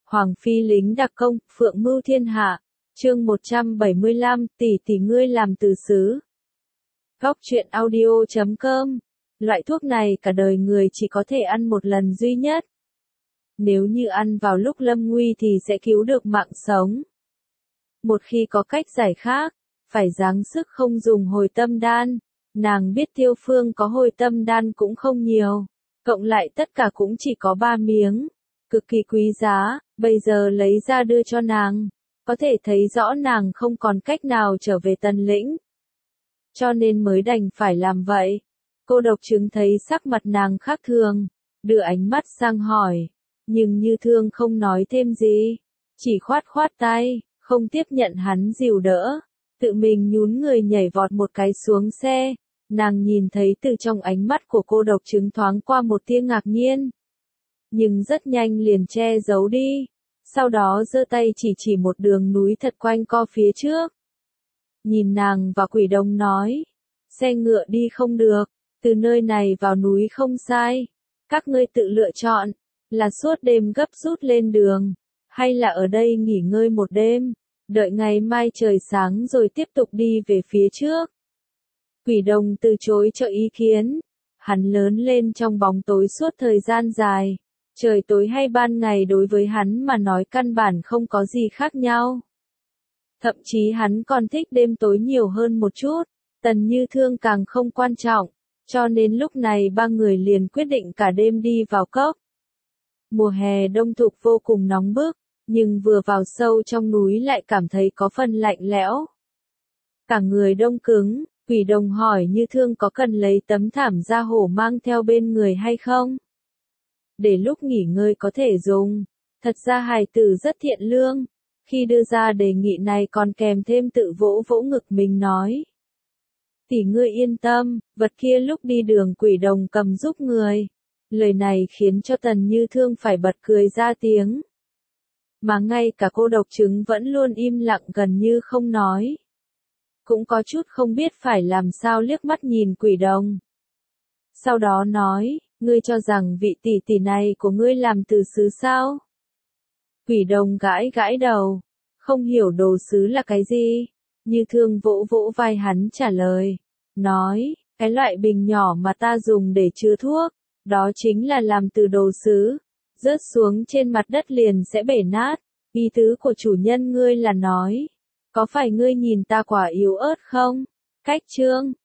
Hoàng phi lính đặc công, phượng mưu thiên hạ. Chương 175, tỷ ngươi làm từ xứ. Góc truyện audio.com. Loại thuốc này cả đời người chỉ có thể ăn một lần duy nhất. Nếu như ăn vào lúc lâm nguy thì sẽ cứu được mạng sống. Một khi có cách giải khác, phải giáng sức không dùng hồi tâm đan. Nàng biết Tiêu Phương có hồi tâm đan cũng không nhiều, cộng lại tất cả cũng chỉ có 3 miếng, cực kỳ quý giá, bây giờ lấy ra đưa cho nàng, có thể thấy rõ nàng không còn cách nào trở về Tần Lĩnh. Cho nên mới đành phải làm vậy. Cô độc chứng thấy sắc mặt nàng khác thường, đưa ánh mắt sang hỏi, nhưng Như Thương không nói thêm gì, chỉ khoát tay, không tiếp nhận hắn dìu đỡ, tự mình nhún người nhảy vọt một cái xuống xe. Nàng nhìn thấy từ trong ánh mắt của cô độc chứng thoáng qua một tia ngạc nhiên, nhưng rất nhanh liền che giấu đi, sau đó giơ tay chỉ một đường núi thật quanh co phía trước. Nhìn nàng và Quỷ Đồng nói, xe ngựa đi không được, từ nơi này vào núi không sai, các ngươi tự lựa chọn, là suốt đêm gấp rút lên đường, hay là ở đây nghỉ ngơi một đêm, đợi ngày mai trời sáng rồi tiếp tục đi về phía trước. Quỷ Đồng từ chối cho ý kiến, hắn lớn lên trong bóng tối suốt thời gian dài, trời tối hay ban ngày đối với hắn mà nói căn bản không có gì khác nhau. Thậm chí hắn còn thích đêm tối nhiều hơn một chút, Tần Như Thương càng không quan trọng, cho nên lúc này ba người liền quyết định cả đêm đi vào cốc. Mùa hè đông thục vô cùng nóng bức, nhưng vừa vào sâu trong núi lại cảm thấy có phần lạnh lẽo. Cả người đông cứng. Quỷ Đồng hỏi Như Thương có cần lấy tấm thảm da hổ mang theo bên người hay không? Để lúc nghỉ ngơi có thể dùng. Thật ra hài tử rất thiện lương. Khi đưa ra đề nghị này còn kèm thêm tự vỗ ngực mình nói. Tỷ ngươi yên tâm, vật kia lúc đi đường Quỷ Đồng cầm giúp người. Lời này khiến cho Tần Như Thương phải bật cười ra tiếng. Mà ngay cả cô độc chứng vẫn luôn im lặng gần như không nói. Cũng có chút không biết phải làm sao liếc mắt nhìn Quỷ Đồng. Sau đó nói, ngươi cho rằng vị tỷ này của ngươi làm từ xứ sao? Quỷ Đồng gãi đầu, không hiểu đồ sứ là cái gì. Như Thương vỗ vai hắn trả lời, nói, cái loại bình nhỏ mà ta dùng để chứa thuốc, đó chính là làm từ đồ sứ, rớt xuống trên mặt đất liền sẽ bể nát. Ý tứ của chủ nhân ngươi là nói, có phải ngươi nhìn ta quả yếu ớt không? Cách chương